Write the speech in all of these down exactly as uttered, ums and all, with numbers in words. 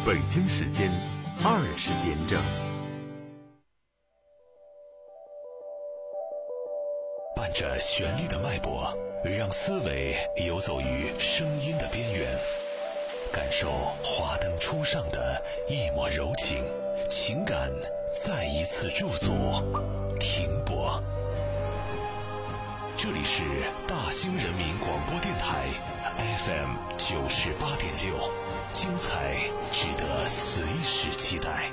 北京时间二十点整。 伴着旋律的脉搏，让思维游走于声音的边缘，感受华灯初上的一抹柔情，情感再一次驻足停泊。这里是大兴人民广播电台 F M 九十八点六，精彩值得随时期待。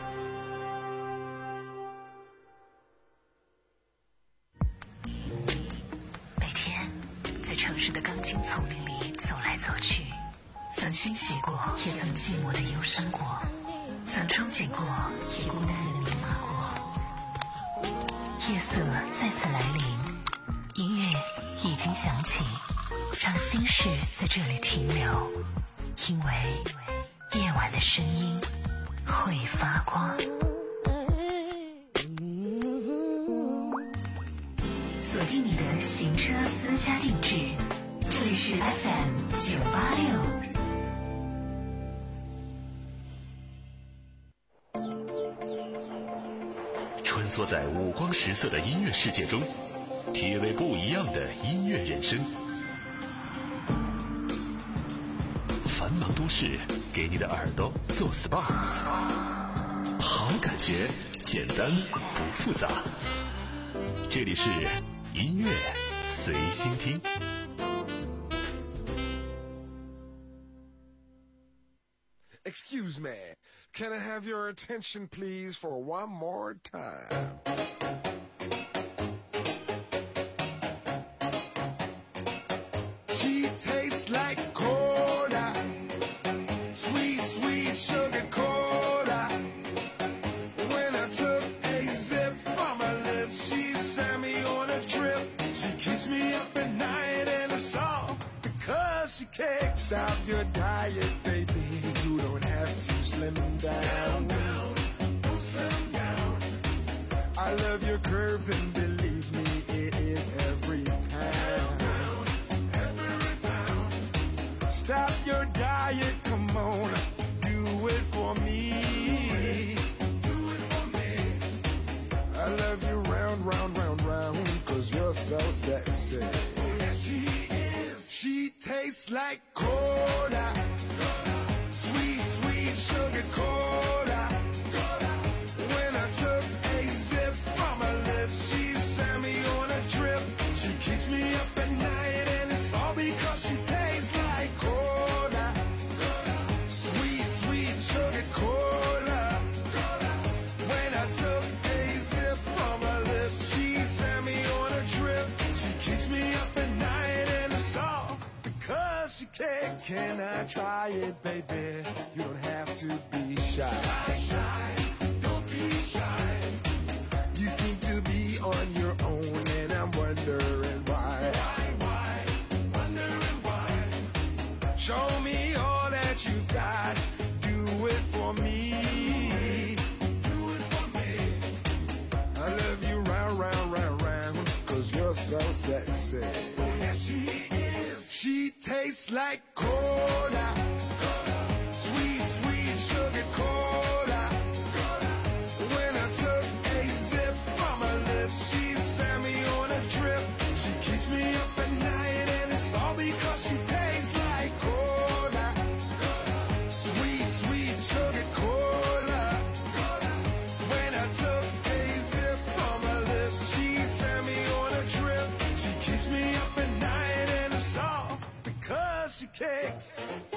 每天在城市的钢筋丛林里走来走去，曾欣喜过，也曾寂寞的忧伤过，曾憧憬过，也孤单的迷茫过。夜色再次来临，音乐已经响起，让心事在这里停留，因为夜晚的声音会发光。锁定你的行车私家定制，这里是 F M 九八六。 穿梭在五光十色的音乐世界中，体味不一样的音乐人生。繁忙都市给你的耳朵做 S P A， 好感觉简单不复杂。这里是音乐随心听。 Excuse me, can I have your attention please for one more time? She tastes like cola, sweet, sweet sugar cola. When I took a sip from her lips, she sent me on a trip. She keeps me up at night and it's all because she kicks out your diet, baby. You don't have to slim down. Don't slim down. I love your curves and believe me, it is every pound. Every pound. Stop your diet, come on, do it for me. Do it for me. I love you round, round, round, round, cause you're so sexy. Yes, she is. She tastes like cola. Sweet, sweet sugar cola. When I took a sip from her lips, she sent me on a trip. She keeps me up at night and it's all because she tastes like cola. Sweet, sweet sugar cola. When I took a sip from her lips, she sent me on a trip. She keeps me up at night and it's all because she kicks. Can I try it, baby? You don't have to be shy. Shy, shy, don't be shy. You seem to be on your own and I'm wondering why. Why, why, wondering why. Show me all that you've got. Do it for me. Do it for me. I love you round, round, round, round, cause you're so sexy. Yes, she is. She tastes like cola. Sweet, sweet sugar cola. When I took a sip from her lips, she sent me on a trip. She keeps me up at night and it's all because she tastes like cola. Sweet, sweet sugar cola. When I took a sip from her lips, she sent me on a trip. She keeps me up at night and it's all because she kicks.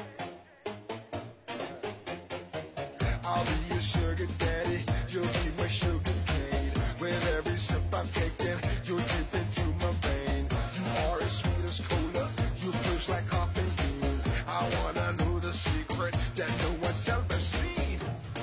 I'll be your sugar daddy, you'll be my sugar cane. With every sip I'm taking, you'll drip into my vein. You are as sweet as cola, you push like caffeine. I wanna know the secret that no one's ever seen.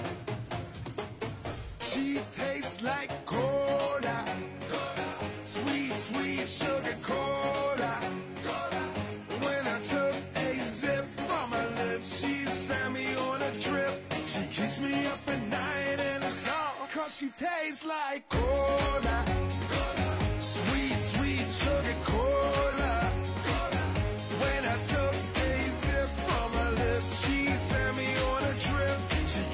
She tastes like cola, sweet, sweet sugar cola. When I took a sip from her lips, she sent me on a trip. She keeps me up at night and it's all cause she tastes like cola. Sweet, sweet sugar cola. When I took a sip from her lips, she sent me on a trip. She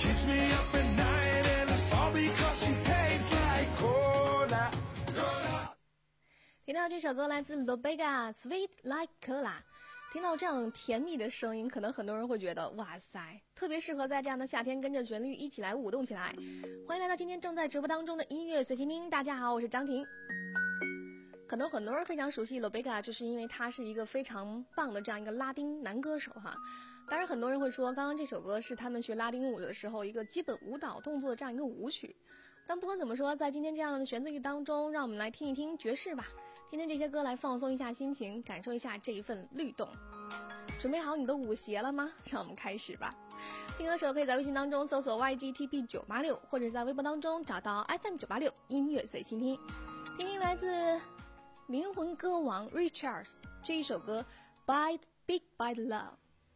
到这首歌来自 Lobega Sweet Like Cola。 听到这样甜蜜的声音，可能很多人会觉得哇塞，特别适合在这样的夏天跟着旋律一起来舞动起来。欢迎来到今天正在直播当中的音乐随心听，大家好，我是张婷。可能很多人非常熟悉 Lobega， 就是因为他是一个非常棒的这样一个拉丁男歌手哈。当然很多人会说，刚刚这首歌是他们学拉丁舞的时候一个基本舞蹈动作的这样一个舞曲。但不管怎么说，在今天这样的旋律当中，让我们来听一听爵士吧，听听这些歌来放松一下心情，感受一下这一份律动。准备好你的舞鞋了吗？让我们开始吧。听歌手可以在微信当中搜索 Y G T P 九八六， 或者在微博当中找到 F M 九八六 音乐随心听，听听来自灵魂歌王 Richards 这一首歌 By Big by the Love。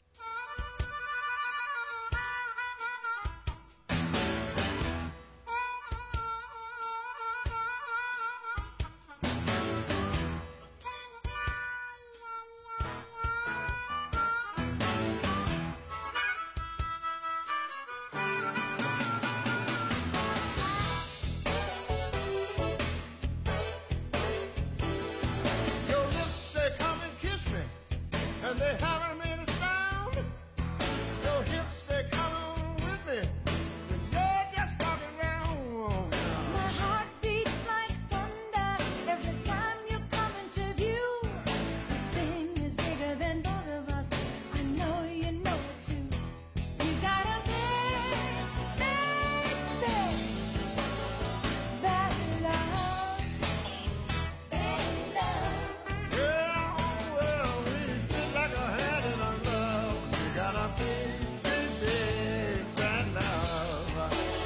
And they haven't made a sound. Your hips say come on with me when you're just walking around. My heart beats like thunder every time you come into view. This thing is bigger than both of us. I know you know it too. You got a big, big, big bad love, bad love. Yeah, well, we feel like a hand in a glove. You got a big, big, big bad love.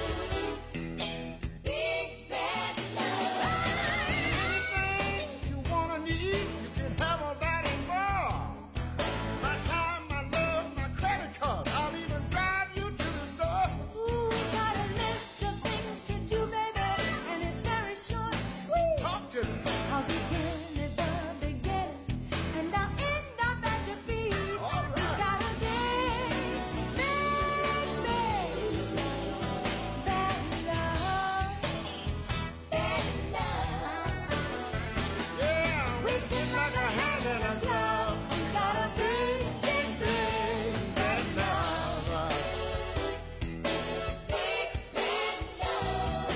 Big bad love. Anything you wanna need, you can have all that and more. My time, my love, my credit card. I'll even drive you to the store. Ooh, got a list of things to do, baby, and it's very short and sweet. Talk to me. I'll begin at the beginning, and I'll end up at your feet. All right. You got a big, big, big bad love, bad love. Yeah, We feel like a hand in a glove. You got a big, big, big bad love. big bad love.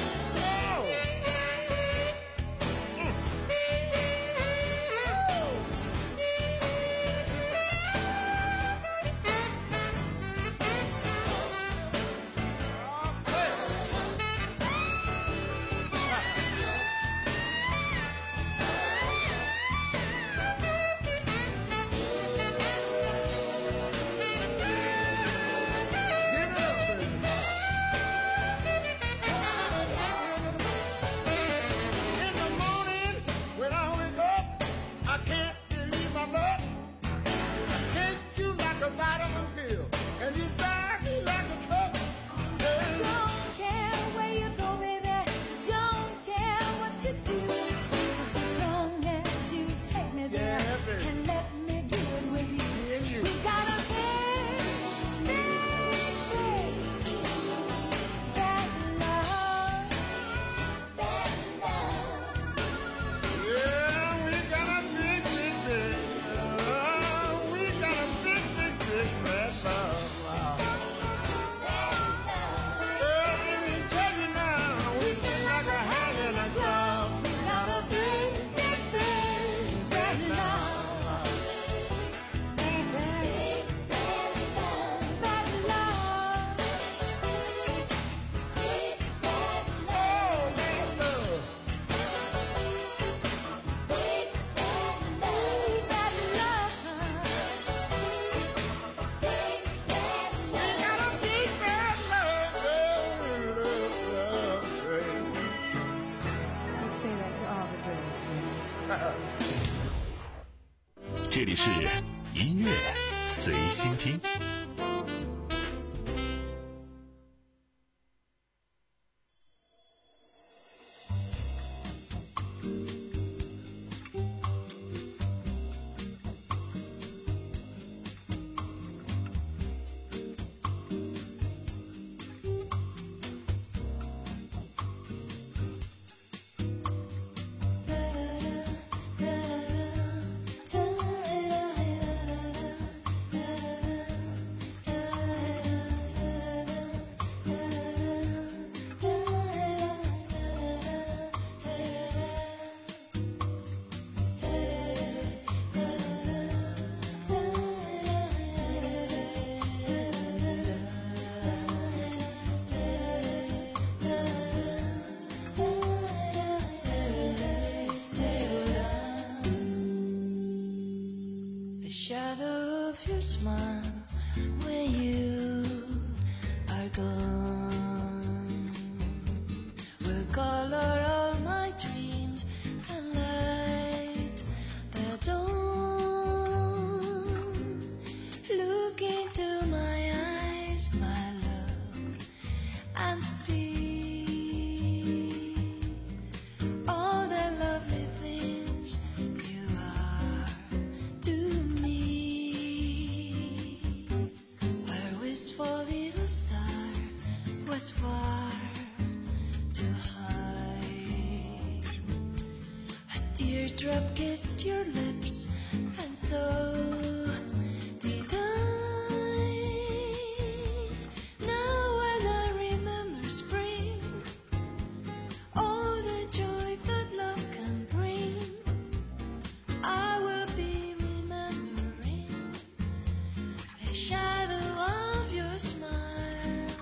In the morning, when I wake up, I can't believe my luck. I take you like a vitamin pill, and you drive me like a truck. Yeah. Don't care where you go, baby. Don't care what you do. Just as long as you take me there Yeah, baby. and let me do it with you. Me and you. We got a big, big, big bad love, bad love. Yeah, we got a big, big, big. Oh, we got a big, big, big bad love. Well, let me tell you now, we feel like a hand in a glove. We got a big, big, big bad love. Big bad love, bad love. Big bad love, Oh, bad love. big bad love, bad love. Big bad We love. got a big bad love, love, love, love. You say that to all the girls, right? 这里是音乐随心听。 Da da da and see all the lovely things you are to me. Where wistful little star was far too high, a teardrop kissed your lips, and so did I. Now when I remember spring, all the joy that love can bring, I will be remembering the shadow of your smile.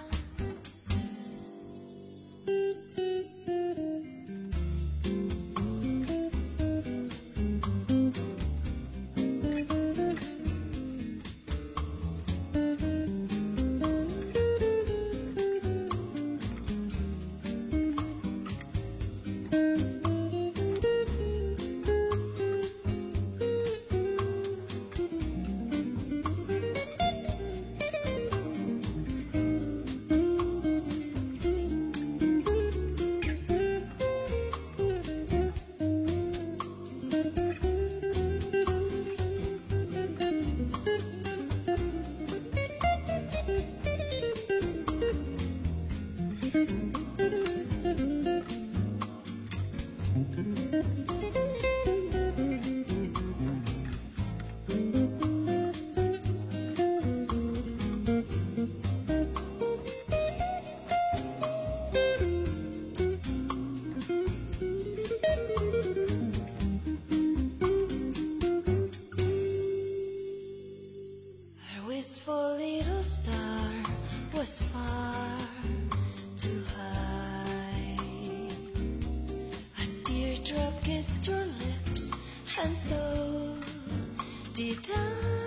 A wistful little star was far too high, a teardrop kissed your lips, and so did I.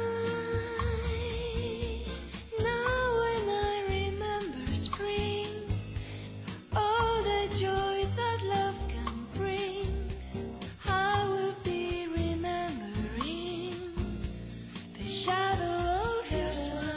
Now when I remember spring, all the joy that love can bring, I will be remembering the shadow of your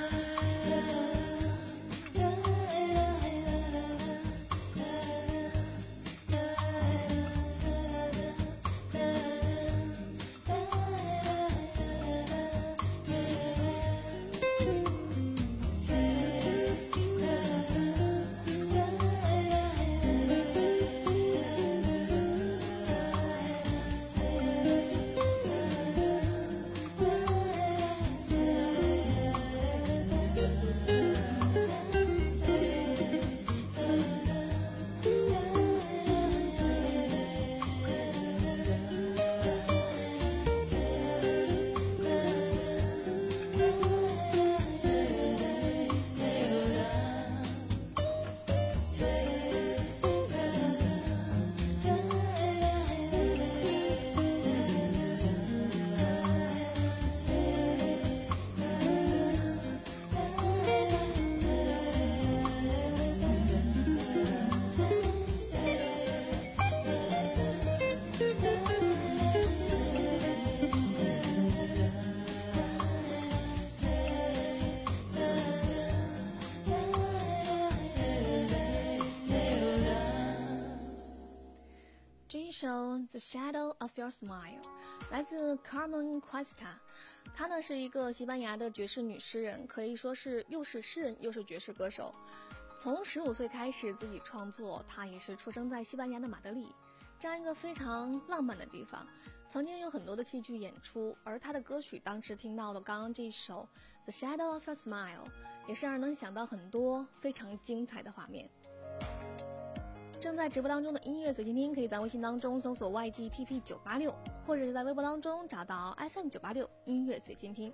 The Shadow of Your Smile 来自 Carmen Cuesta， 她呢是一个西班牙的爵士女诗人，可以说是又是诗人又是爵士歌手。从十五岁开始自己创作，她也是出生在西班牙的马德里这样一个非常浪漫的地方，曾经有很多的戏剧演出，而她的歌曲当时听到的刚刚这首 The Shadow of Your Smile 也是让人能想到很多非常精彩的画面。正在直播当中的音乐随心听，可以在微信当中搜索 Y G T P 九八六， 或者是在微博当中找到 F M 九八六 音乐随心听。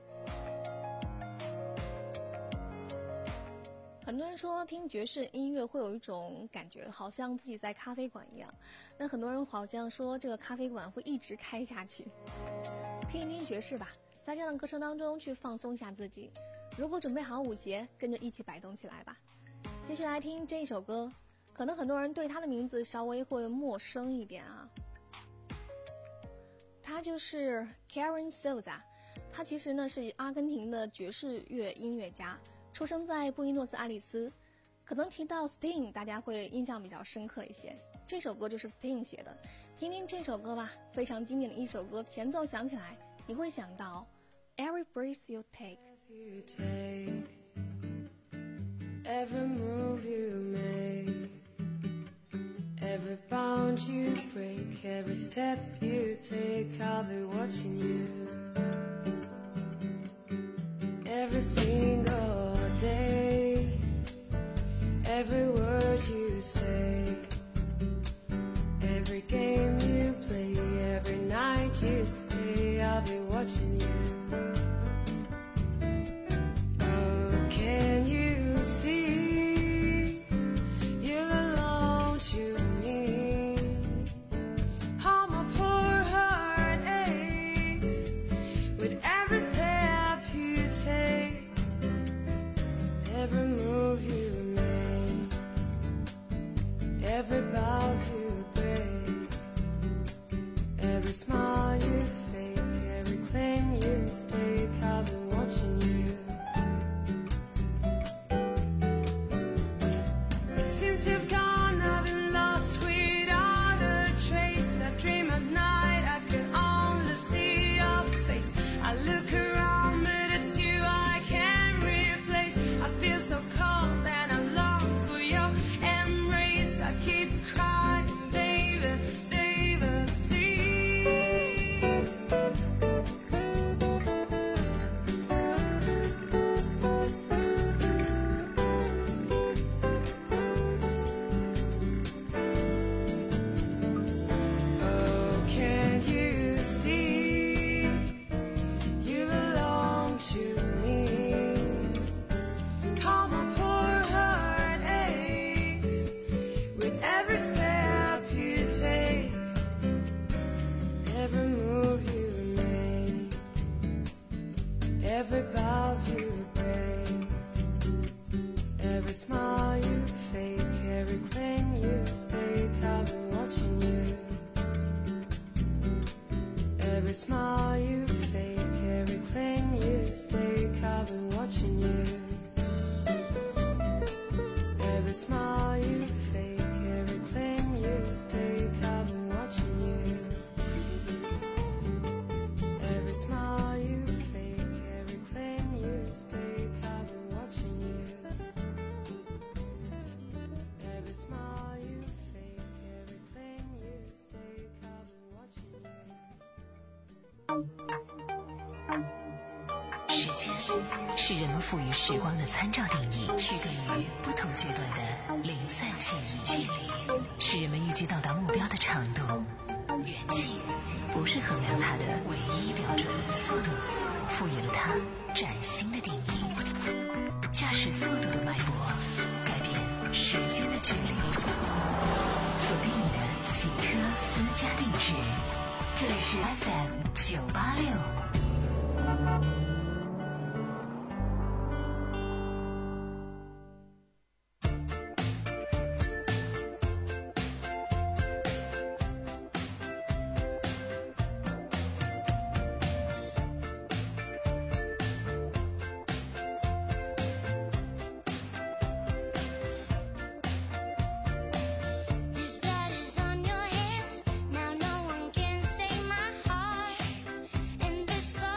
很多人说听爵士音乐会有一种感觉，好像自己在咖啡馆一样。那很多人好像说这个咖啡馆会一直开下去。听一听爵士吧，在这样的歌声当中去放松一下自己。如果准备好舞鞋，跟着一起摆动起来吧。继续来听这一首歌，可能很多人对他的名字稍微会陌生一点啊。他就是 Karen Souza， 他其实呢是阿根廷的爵士乐音乐家，出生在布宜诺斯艾利斯。 可能提到 Sting， 大家会印象比较深刻一些。这首歌就是 Sting 写的，听听这首歌吧，非常经典的一首歌，前奏响起来，你会想到 Every breath you take。 You take every move you make, every bound you break, every step you take, I'll be watching you. Every single day, every word you say, every game you play, every night you stay, I'll be watching you.Can you see you belong to me? How my poor heart aches with every step you take, every move you make, every bow you break, every smile you fake, every claim you stake, I've been watching you.Since you've gone, I've been lost without a trace. I dream at night, I can only see your face. I look around, but it's you I can't replace. I feel so cold and I long for your embrace. I keep crying, baby, baby, please.Every move you make, every bow you break, every smile you fake, every claim you stake, I've been watching you. Every smile you fake, every claim you stake, I've been watching you. Every smile you fake, every claim you stake, I've been watching you.Every smile you fake, every claim you stake, I've been watching you. Every smile you fake, every claim you stake, I've been watching you. 时间是人们赋予时光的参照定义，区隔于不同阶段的零散记忆。距离是人们预计到达目标的长度，远近不是衡量它的唯一标准，速度赋予了它崭新的定义。驾驶速度的脉搏，改变时间的距离。锁定你的行车私家定制，这里是 F M 九八六。 This blood is on your hands. Now no one can save my heart. And this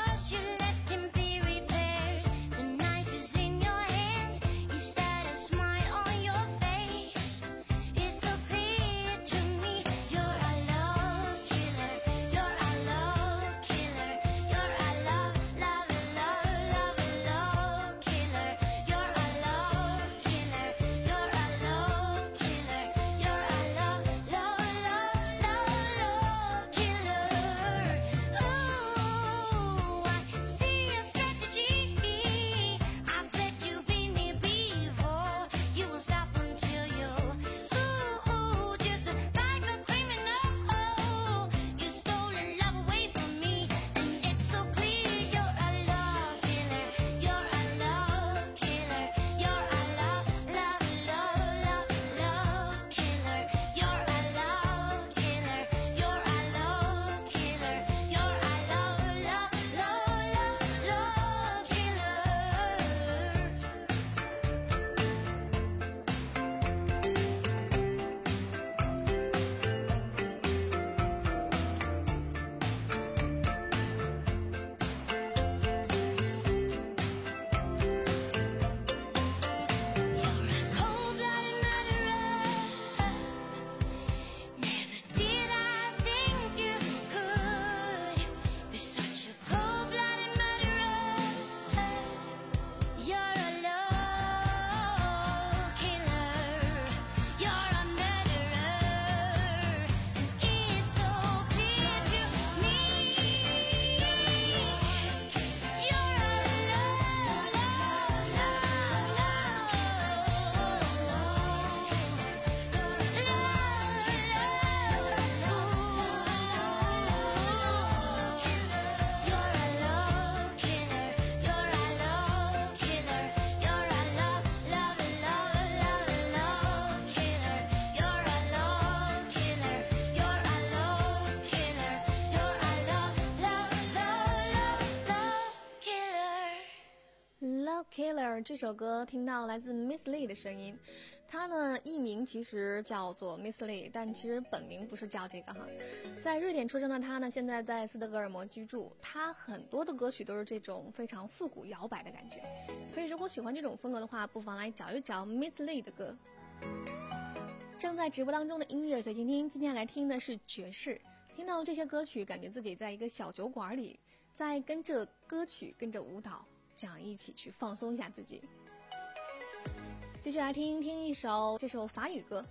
儿这首歌听到来自 Miss Lee 的声音，她呢艺名其实叫做 Miss Lee， 但其实本名不是叫这个哈。在瑞典出生的她呢，现在在斯德哥尔摩居住。她很多的歌曲都是这种非常复古摇摆的感觉，所以如果喜欢这种风格的话，不妨来找一找 Miss Lee 的歌。正在直播当中的音乐随听听，今天来听的是爵士。听到这些歌曲，感觉自己在一个小酒馆里，在跟着歌曲跟着舞蹈，这样一起去放松一下自己。继续来听听一首这首法语歌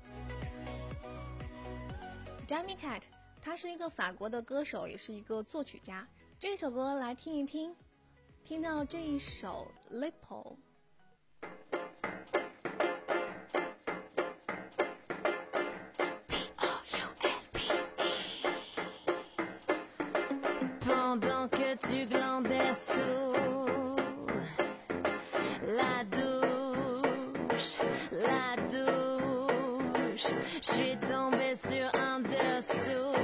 Demi Cat， 他是一个法国的歌手，也是一个作曲家。这首歌来听一听，听到这一首 Lippo。 Pendant que tu glandais sous la douche, la douche, je suis tombée sur un dessous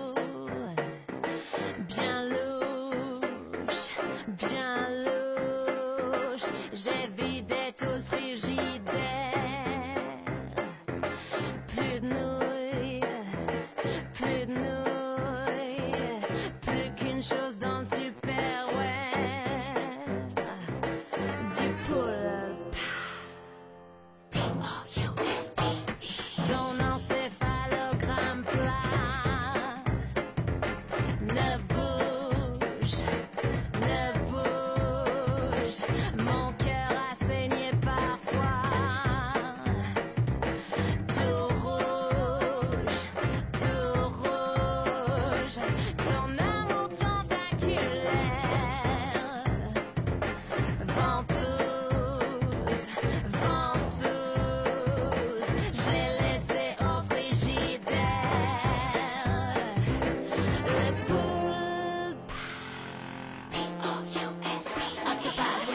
bien louche, bien louche. J'ai vidé tout le frigidaire, plus de nouilles, plus de nouilles, plus qu'une chose dont tu perds, ouais, du poulpe. Ton encéphalogramme plat ne bouge, ne bouge. Mon cœur a saigné parfois, tout rouge, tout rouge. Ton amour tentaculaire, ventouse, ventouse, je l'ai laissé au frigidaire. Le poulpe, à te passe.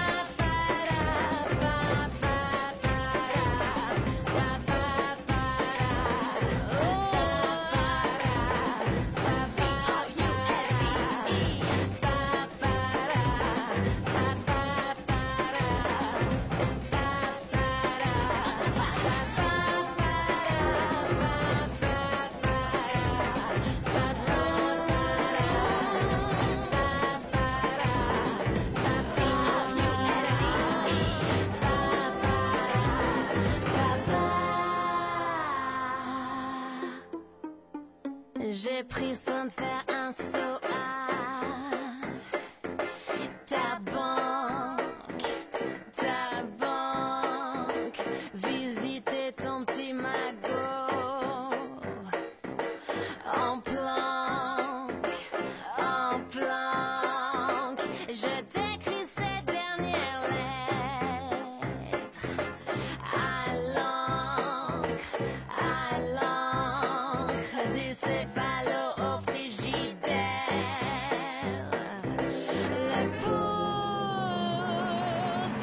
J'ai pris soin de faire un saut à ta banque, ta banque, visiter ton petit magot en planque, en planque. Je t'écris cette dernière lettre à l'encre, à l'encre du céphalo au frigidaire. Le poulpe,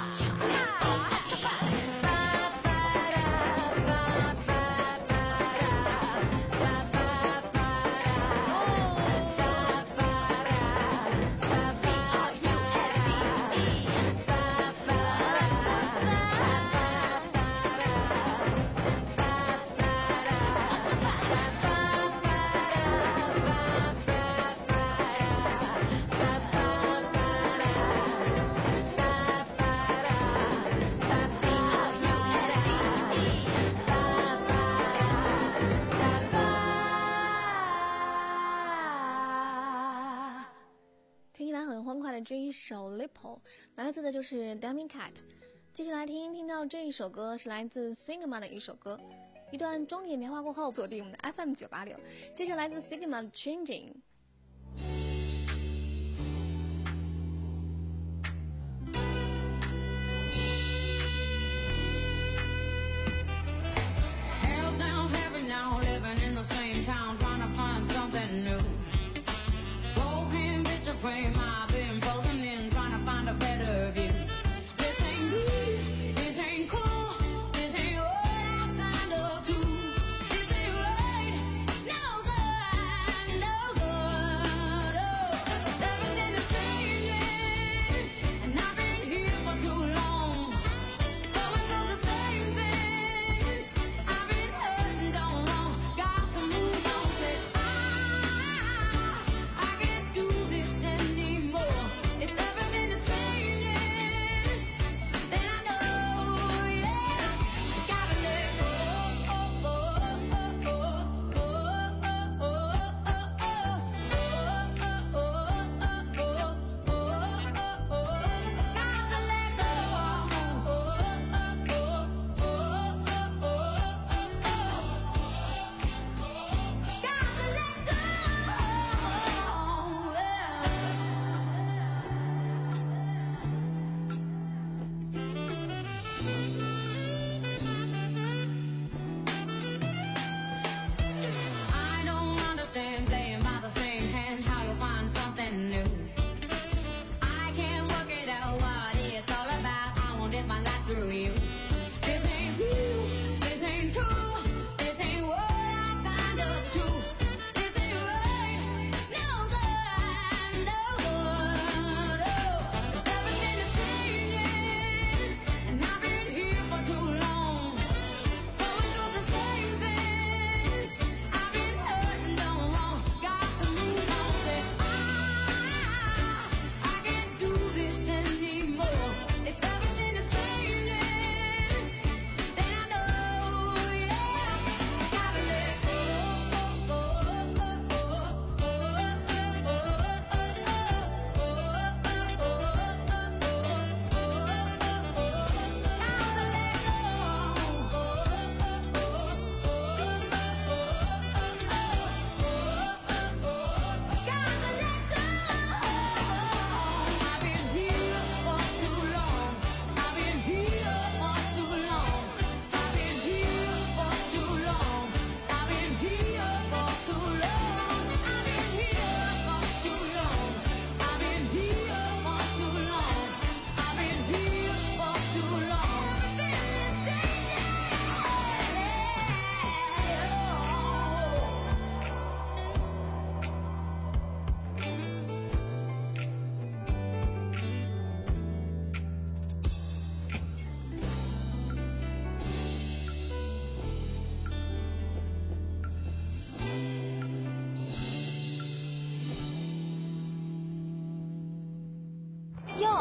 听起来很欢快的这一首 Lippo 来自的就是 Demi Cat。继续来听，听到这一首歌是来自 Sigma 的一首歌。一段中年棉花过后，锁定我们的 F M 九八六，这是来自 Sigma 的 Changing。 Hell down heaven now, living in the same town, trying to find something new. Broken picture frame, I've been frozen in, trying to find a better view. This ain't me, this ain't cool, this ain't what I signed up to. This ain't right, it's no good, no good.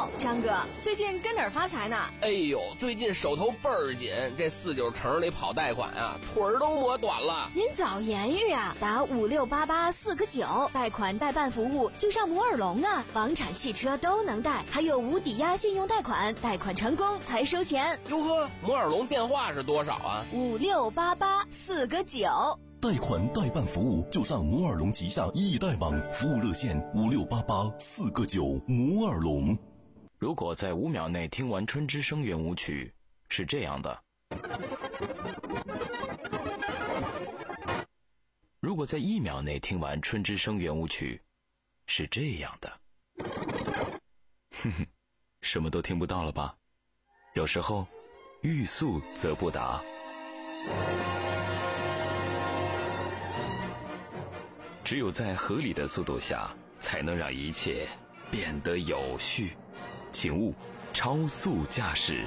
哟，张哥，最近跟哪儿发财呢？ 哎呦，最近手头倍儿紧，这四九城里跑贷款啊，腿儿都磨短了。 您早言语啊，打五六八八四个九，贷款代办服务就上摩尔龙啊，房产、汽车都能贷，还有无抵押信用贷款，贷款成功才收钱。 哟呵，摩尔龙电话是多少啊？ 五六八八四个九。 贷款代办服务就上摩尔龙旗下易贷网，服务热线五六八八四个九。摩尔龙。 如果在五秒内听完春之声圆舞曲，是这样的；如果在一秒内听完春之声圆舞曲，是这样的。哼哼，什么都听不到了吧？有时候，欲速则不达。只有在合理的速度下，才能让一切变得有序。请勿超速驾驶。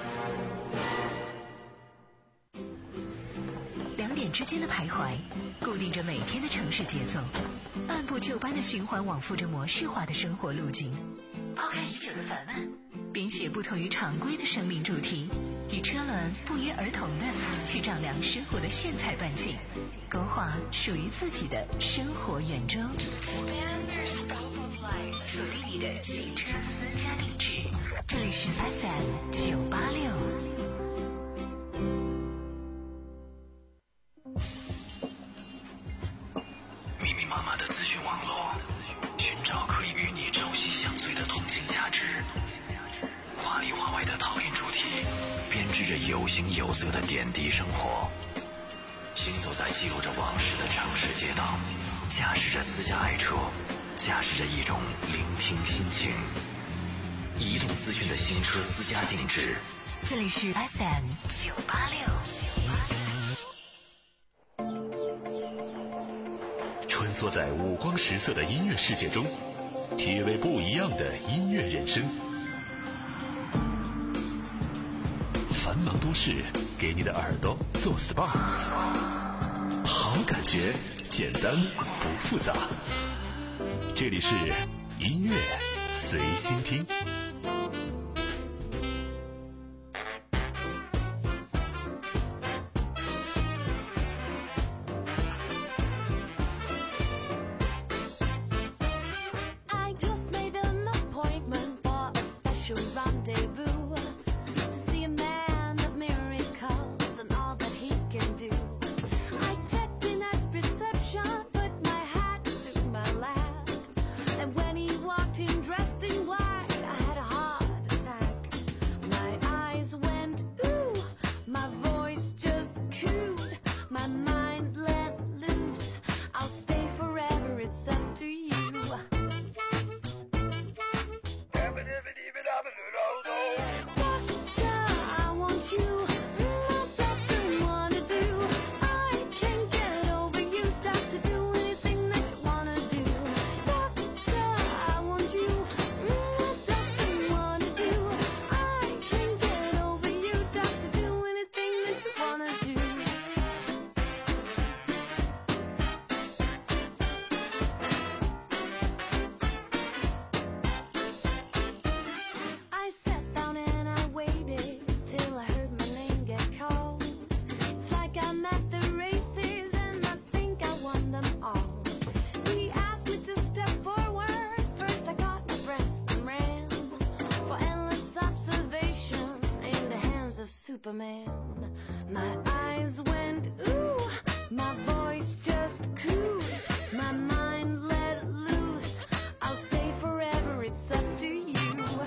两点之间的徘徊，固定着每天的城市节奏，按部就班的循环往复着模式化的生活路径。抛开已久的烦闷，编写不同于常规的生命主题，与车轮不约而同的去丈量生活的炫彩半径，勾画属于自己的生活圆周。锁定你的行车私家定制，这里是 F M 九八六。 密密麻麻的资讯网络，寻找可以与你朝夕相随的同性价值，话里话外的讨厌主题，编织着有形有色的点滴生活。行走在记录着往事的城市街道，驾驶着私家爱车，驾驶着一种聆听心情。移动资讯的新车私家定制， 这里是 F M 九八六。 穿梭在五光十色的音乐世界中，体味不一样的音乐人生。繁忙都市给你的耳朵做 S P A， 好感觉，简单不复杂。这里是音乐随心听。 Superman. My eyes went ooh, my voice just cooed, my mind let loose. I'll stay forever, it's up to you.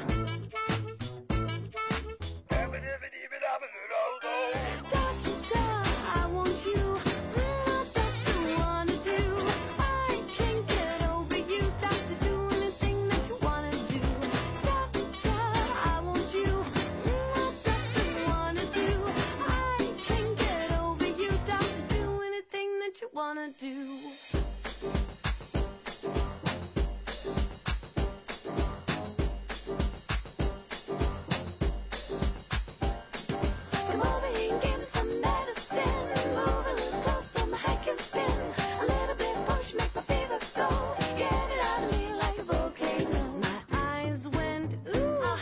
Doctor, I want you. What doctor wanna do? I can't get over you. Doctor, do anything that you wanna do. Doctor, I want you. What doctor wanna do? I can't get over you. Doctor, do anything that you wanna do. Come over here and give me some medicine. Move a little closer, my head can spin. A little bit push, make my fever go. Get it out of me like a volcano. My eyes went ooh,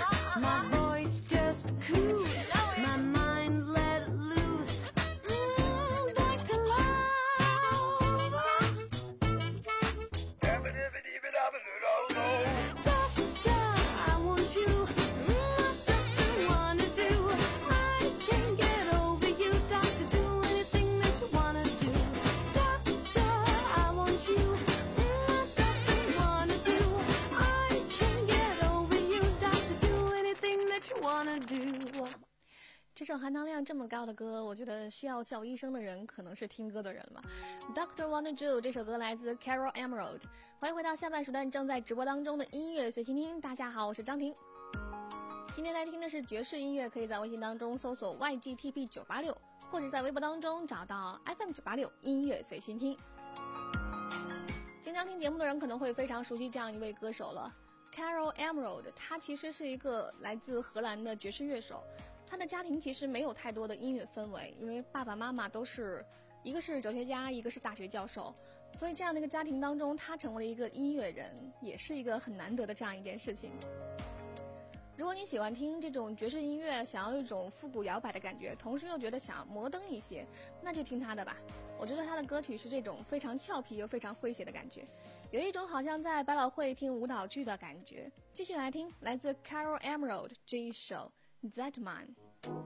这种含糖量这么高的歌，我觉得需要叫医生的人可能是听歌的人了。Doctor Wanna Do 这首歌来自 Carol Emerald。欢迎回到下半时段正在直播当中的音乐随心听。大家好，我是张婷。今天来听的是爵士音乐，可以在微信当中搜索 Y G T P 九八六，或者在微博当中找到 F M 九八六音乐随心听。经常听节目的人可能会非常熟悉这样一位歌手了。Carol Emerald， 他其实是一个来自荷兰的爵士乐手，他的家庭其实没有太多的音乐氛围，因为爸爸妈妈都是一个是哲学家，一个是大学教授，所以这样的一个家庭当中，他成为了一个音乐人，也是一个很难得的这样一件事情。如果你喜欢听这种爵士音乐，想要一种复古摇摆的感觉，同时又觉得想摩登一些，那就听他的吧。我觉得他的歌曲是这种非常俏皮又非常诙谐的感觉，有一种好像在百老汇听舞蹈剧的感觉。继续来听来自 Carol Emerald 这一首 That Man。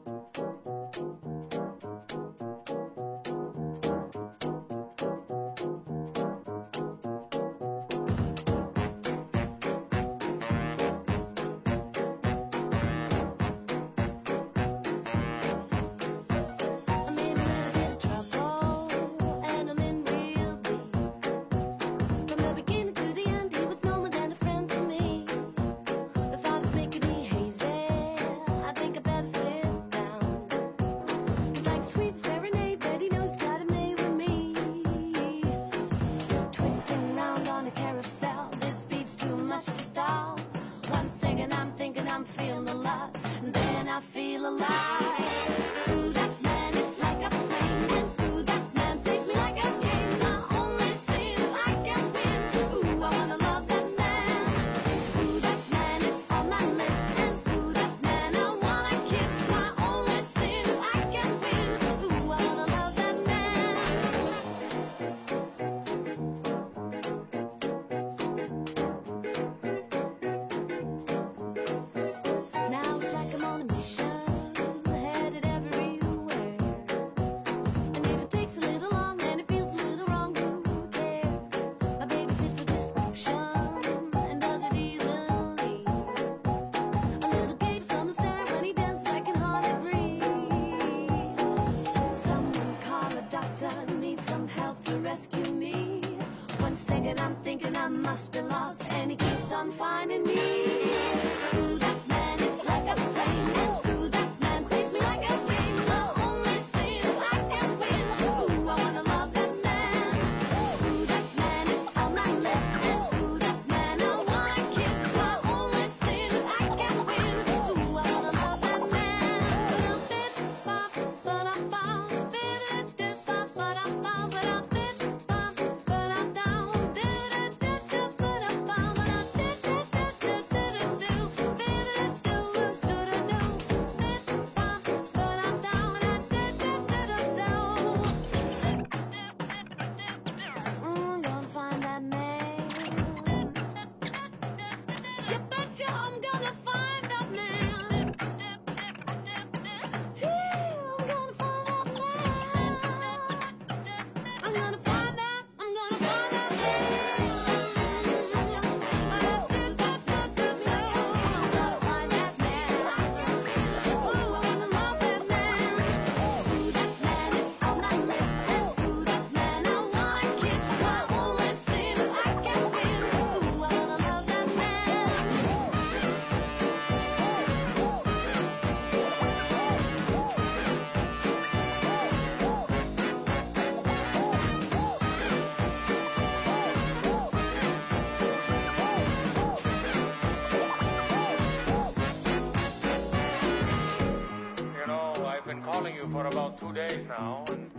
For about two days now, and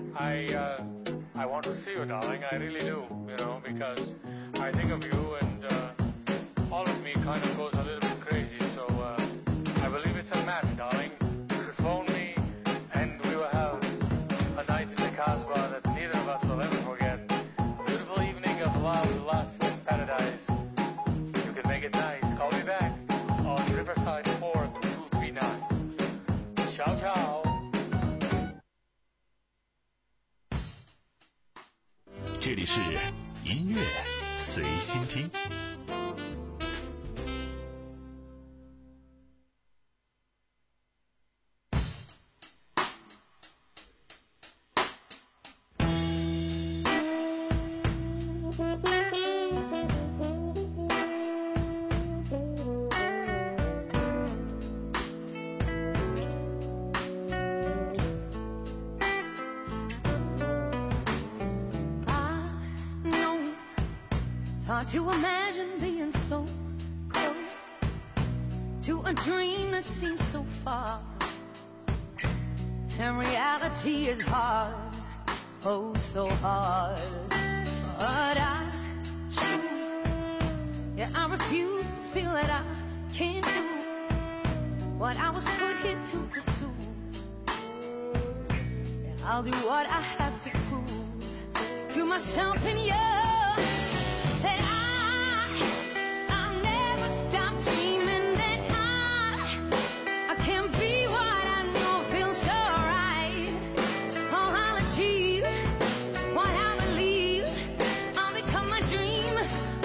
I uh, I want to see you, darling. I really do, you know, because I think of you, and uh, all of me kind of goes a little bit crazy. So uh, I believe it's a match, darling. You should phone me, and we will have a night in the Casbah that neither of us will ever forget. A beautiful evening of love, lust, and paradise. You can make it nice. Call me back on Riverside four two three nine. Ciao, ciao. 这里是音乐随心听。 Hard to imagine being so close to a dream that seems so far. And reality is hard, oh so hard. But I choose, yeah, I refuse to feel that I can't do what I was put here to pursue. Yeah, I'll do what I have to prove to myself and you that I, I'll never stop dreaming that I, I can be what I know feels so right. Oh, I'll achieve what I believe. I'll become my dream.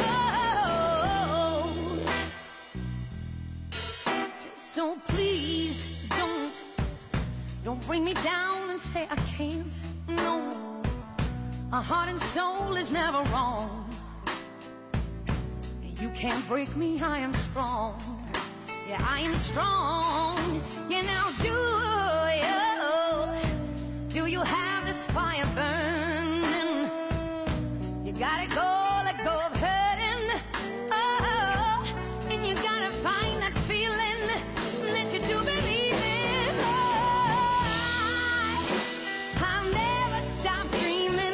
Oh, so please don't, don't bring me down and say I can't. No. A heart and soul is never wrong. You can't break me, I am strong. Yeah, I am strong. Yeah, now do you, do you have this fire burning? You gotta go, let go of hurting. Oh, and you gotta find that feeling that you do believe in. Oh, I, I'll never stop dreaming.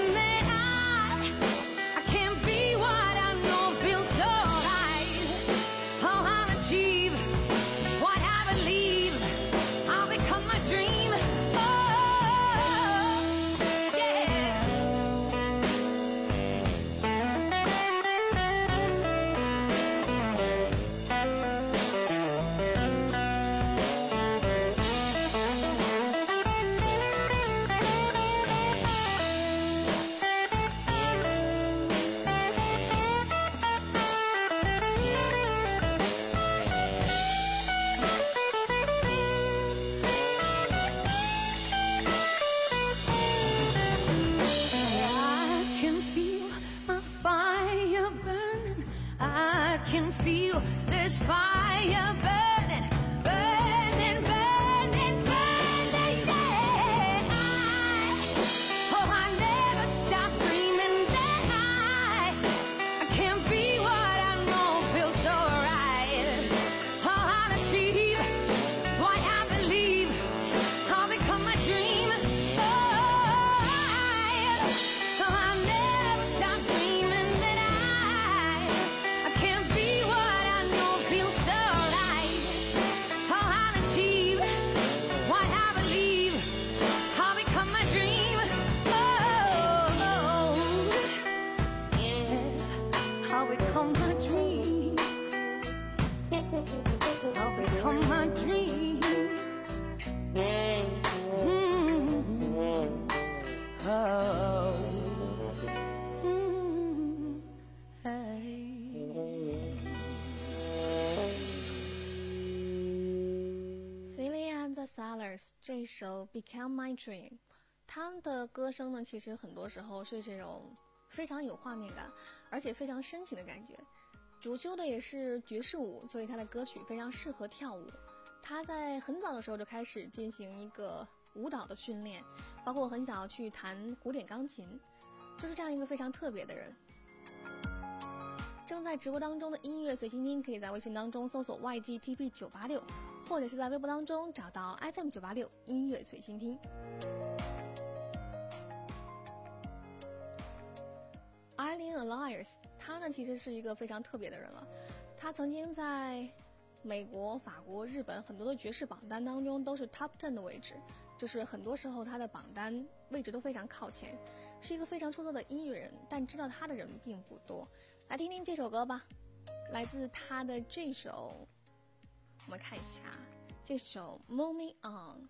This fire burning, burning, burning, burning, yeah. I, oh, I never stop dreaming that I, I can be what I know feels so right. Oh, I'll achieve what I believe. I'll become my dream. Oh, I, oh, I'll never stop dreaming that I, I can be what so right. Oh, I'll achieve what I believe. I'll become my dream. Oh, yeah. I'll become my dream. I'll become my dream. Mm-hmm. Oh. Mm-hmm. Hey. Celia the Sellers 这首 Become My Dream， 他的歌声呢，其实很多时候是这种非常有画面感，而且非常深情的感觉。主修的也是爵士舞，所以他的歌曲非常适合跳舞。他在很早的时候就开始进行一个舞蹈的训练，包括很小去弹古典钢琴，就是这样一个非常特别的人。正在直播当中的音乐随心听，可以在微信当中搜索 Y G T P 九八六，或者是在微博当中找到 F M 九八六音乐随心听。Eileen Elias， 她呢其实是一个非常特别的人了。她曾经在美国、法国、日本很多的爵士榜单当中都是 Top Ten 的位置，就是很多时候她的榜单位置都非常靠前，是一个非常出色的音乐人，但知道她的人并不多。来听听这首歌吧，来自她的这首，我们看一下这首 Moving On。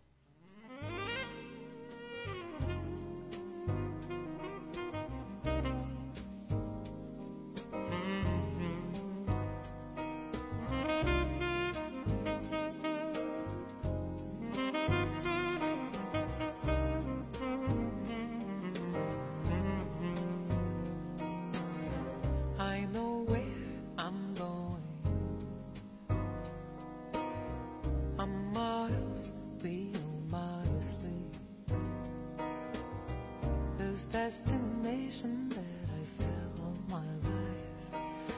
Destination that I feel all my life.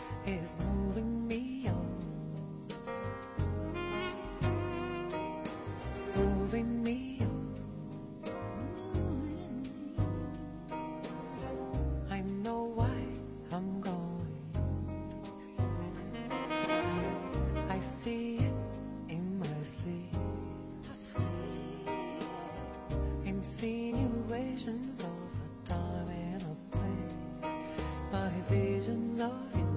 insinuations of a time and a place, my visions of you,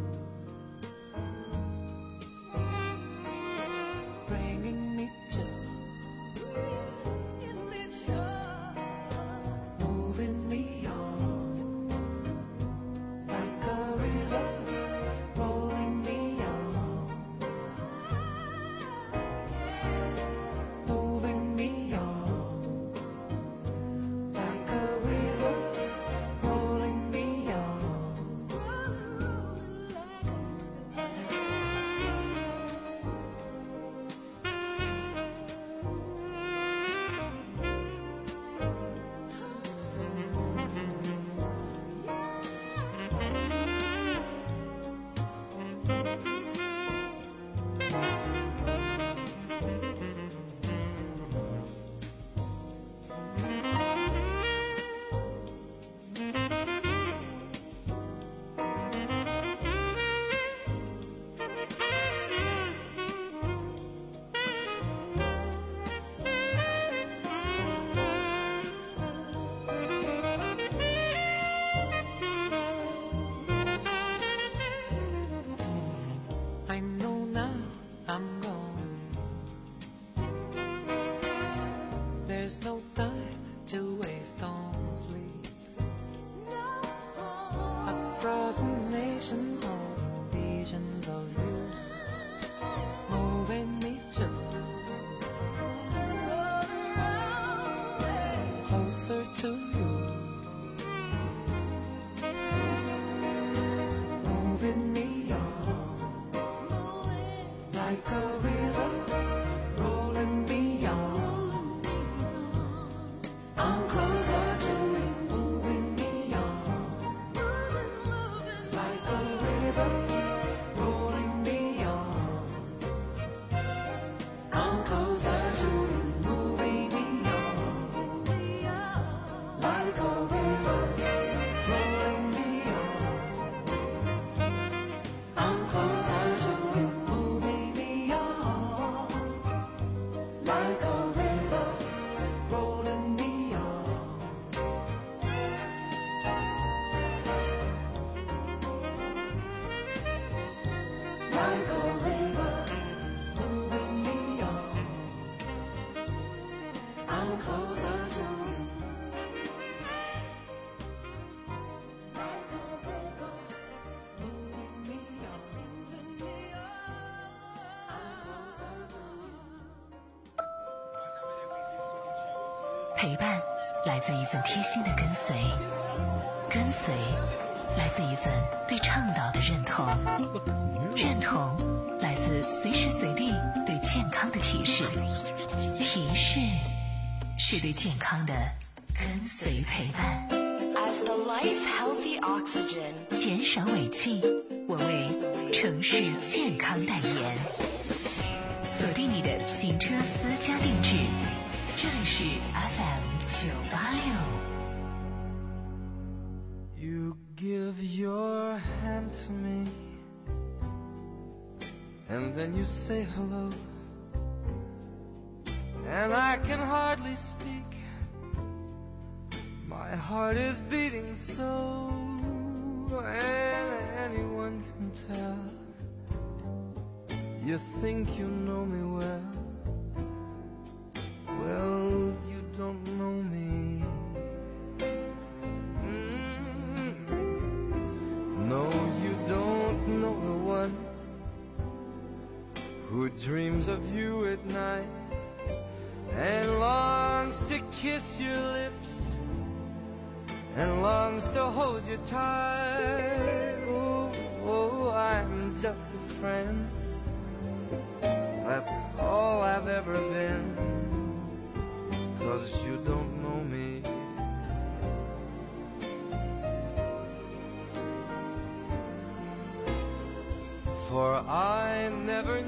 bringing me joy, moving me on like a river, rolling me on, moving me on like a river, rolling me on. I know now I'm gone. There's no time to waste on sleep. Approximation of visions of you, moving me to closer to you, moving me on like a river, rolling me on. I'm closer to you, moving me on like a river, rolling me on. I'm closer to you, moving me on like a river, rolling me on. I'm closer to you, moving me on like a river, rolling me on. Like a river, moving me on. I'm closer to you. Like a river, moving me on. I'm closer to you. 陪伴来自一份贴心的跟随，跟随来自一份对倡导的认同，认同来自随时随地对健康的提示，提示是对健康的跟随陪伴。As the life's healthy oxygen， 减少尾气，我为城市健康代言。锁定你的行车私家定制，这里是 F M 九八六。 You give your hand to me, and then you say hello, and I can hardly speak. My heart is beating so, and anyone can tell. You think you know me well, well, you don't know me. No, you don't know the one who dreams of you at night and longs to kiss your lips and longs to hold you tight. Oh, oh, I'm just a friend. That's all I've ever been, 'cause you don't know me. For I never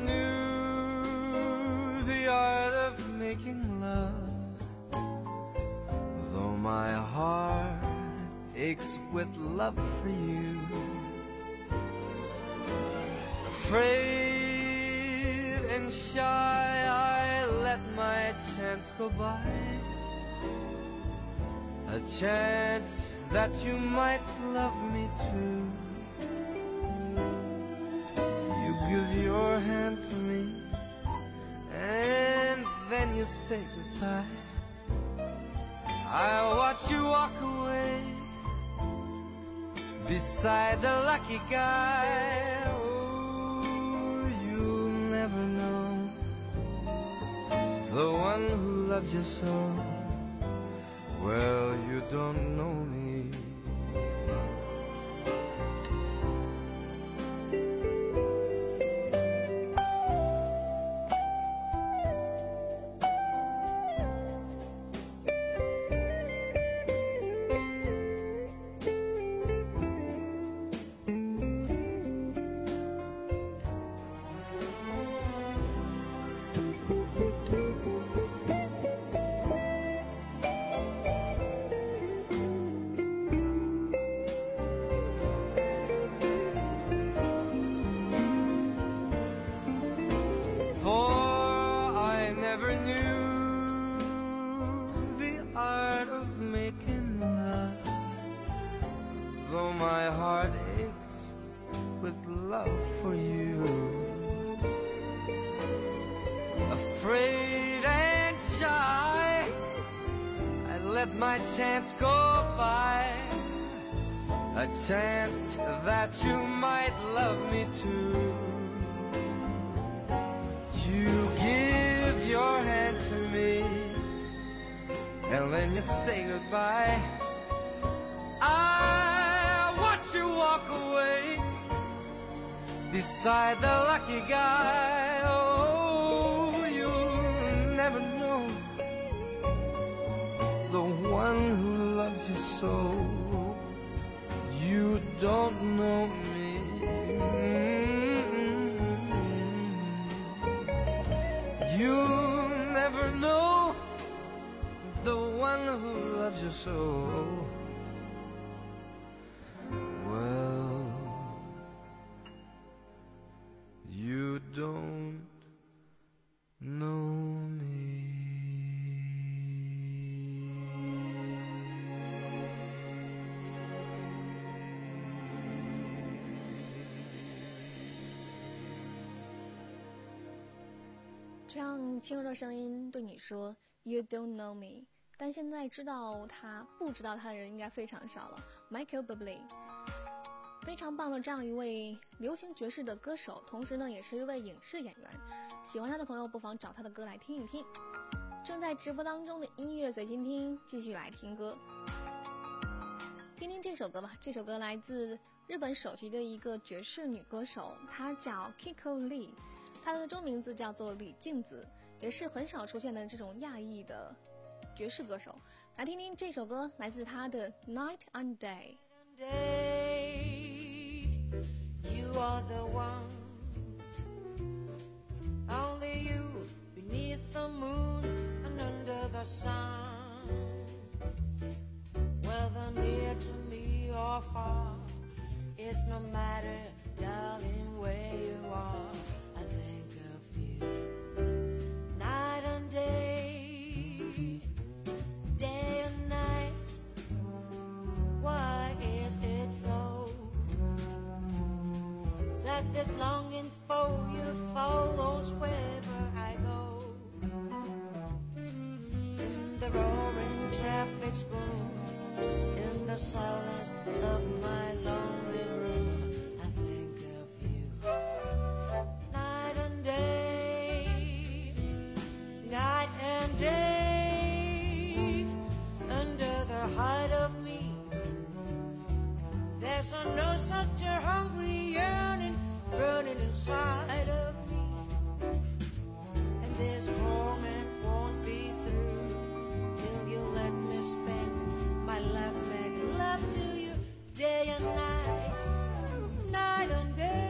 knew the art of making love, though my heart aches with love for you. Afraid and shy, I let my chance go by, chance that you might love me too. You give your hand to me, and then you say goodbye. I watch you walk away beside the lucky guy. Oh, you'll never know the one who loves you so. Well, you don't know me. My chance go by, a chance that you might love me too. You give your hand to me, and when you say goodbye, I watch you walk away beside the lucky guy. Oh, you'll never know the one who loves you so. You don't know me. You never know the one who loves you so. Well, you don't know me. 这样轻柔的声音对你说 You don't know me， 但现在知道他不知道他的人应该非常少了。 Michael Bublé 非常棒的这样一位流行爵士的歌手，同时呢也是一位影视演员，喜欢他的朋友不妨找他的歌来听一听。正在直播当中的音乐随心听，继续来听歌，听听这首歌吧。这首歌来自日本首席的一个爵士女歌手，她叫 Kiko Lee，她的中名字叫做李静子，也是很少出现的这种亚裔的爵士歌手。来听听这首歌，来自她的 Night and Day。 You are the one, only you beneath the moon and under the sun. Whether near to me or far, it's no matter, darling, where you are. I think of you night and day, day and night. Why is it so that this longing for you follows wherever I go? In the roaring traffic's boom, in the silence of my lonely room, I think of you night and day, night and day. Under the height of me, there's a no such a hungry yearning burning inside of me, and this torment won't be through till you let me spend my life making love to you day and night, night and day.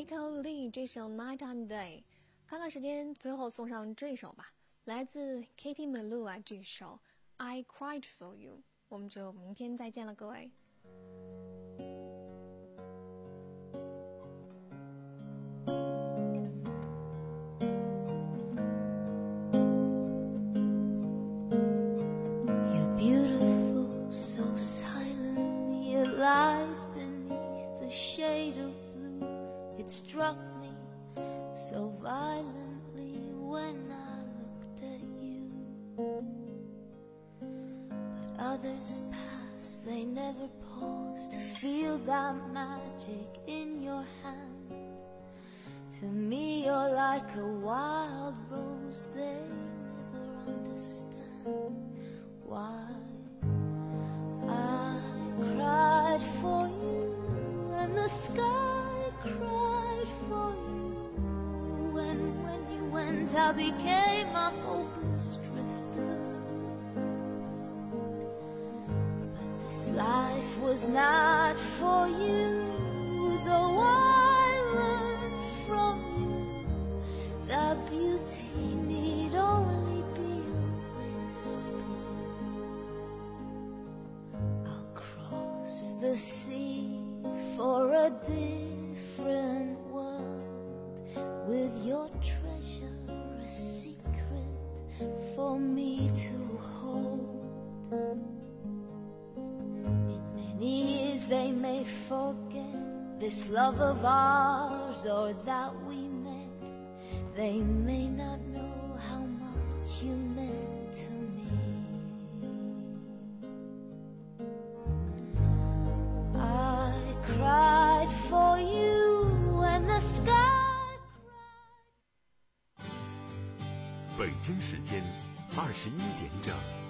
Michael Lee 这首 Night and Day。看看时间，最后送上这首吧，来自 Katie Melua 这首 I Cried for You。我们就明天再见了，各位。 You're beautiful, so silently it lies beneath the shade of blue. It struck me so violently when I looked at you. But others pass, they never pause to feel that magic in your hand. To me you're like a wild rose, they never understand why I cried for you and the sky cried for you. When, when you went I became a hopeless drifter. But this life was not for you, though I learned from you that beauty need only be a whisper. I'll cross the sea for a different world, with your treasure a secret for me to hold. In many years they may forget this love of ours, or that we met. They may not know how much you meant to me. I cried for you and the sky. 北京时间二十一点整。